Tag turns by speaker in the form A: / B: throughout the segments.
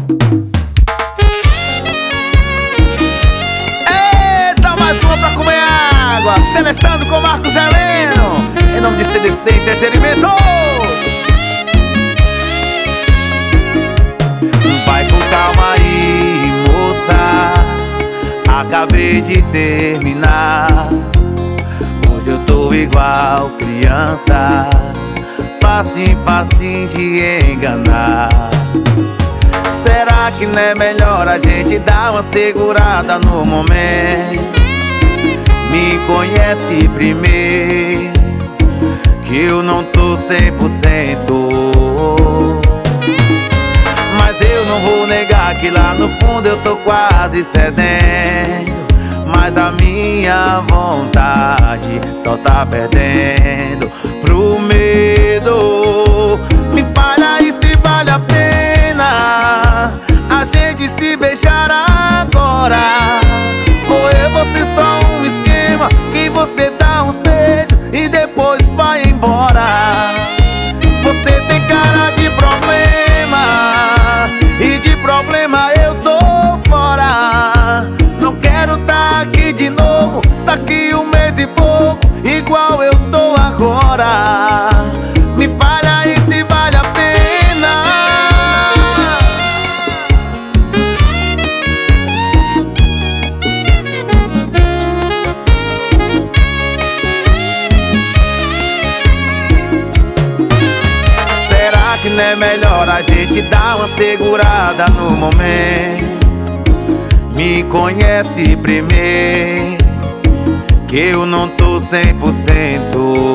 A: Eita, mais uma pra comer água. Selecionando com Marcos Heleno, em nome de CDC Entretenimentos. Vai com calma aí, moça, acabei de terminar. Hoje eu tô igual criança, facinho de enganar. Será que não é melhor a gente dar uma segurada no momento? Me conhece primeiro, que eu não tô 100%. Mas eu não vou negar que lá no fundo eu tô quase cedendo. Mas a minha vontade só tá perdendo pro medo. Me fala aí se vale a pena a gente se beijar agora, ou eu vou ser só um esquema que você dá uns beijos e depois vai embora. Você tem cara de problema, e de problema eu tô fora. Não quero tá aqui de novo, daqui um mês e pouco, igual eu tô agora. Me fala aí se vale a pena. Será que não é melhor a gente dar uma segurada no momento? Me conhece primeiro, que eu não tô 100%.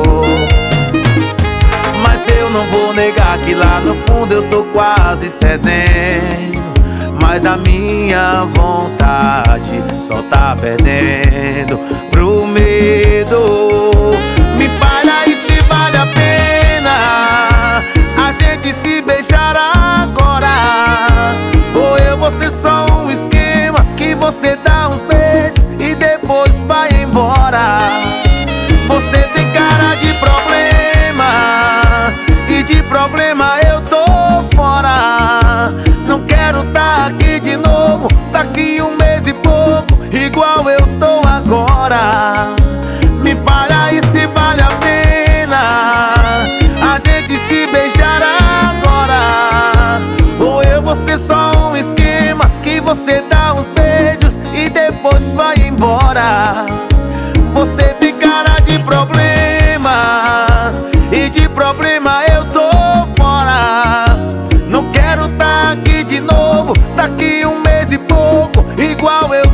A: Mas eu não vou negar que lá no fundo eu tô quase cedendo. Mas a minha vontade só tá perdendo pro medo. Me fala aí se vale a pena a gente se beijar agora, ou eu vou ser só um esquema que você dá uns beijos e depois vai embora. Você tem cara de problema, e de problema eu tô fora. Não quero tá aqui de novo, daqui um mês e pouco, igual eu tô agora. Me fala aí se vale a pena a gente se beijar agora, ou eu vou ser só um esquema que você dá uns beijos e depois vai embora. Você tem cara de problema, e de problema eu tô fora. Não quero tá aqui de novo, daqui um mês e pouco, igual eu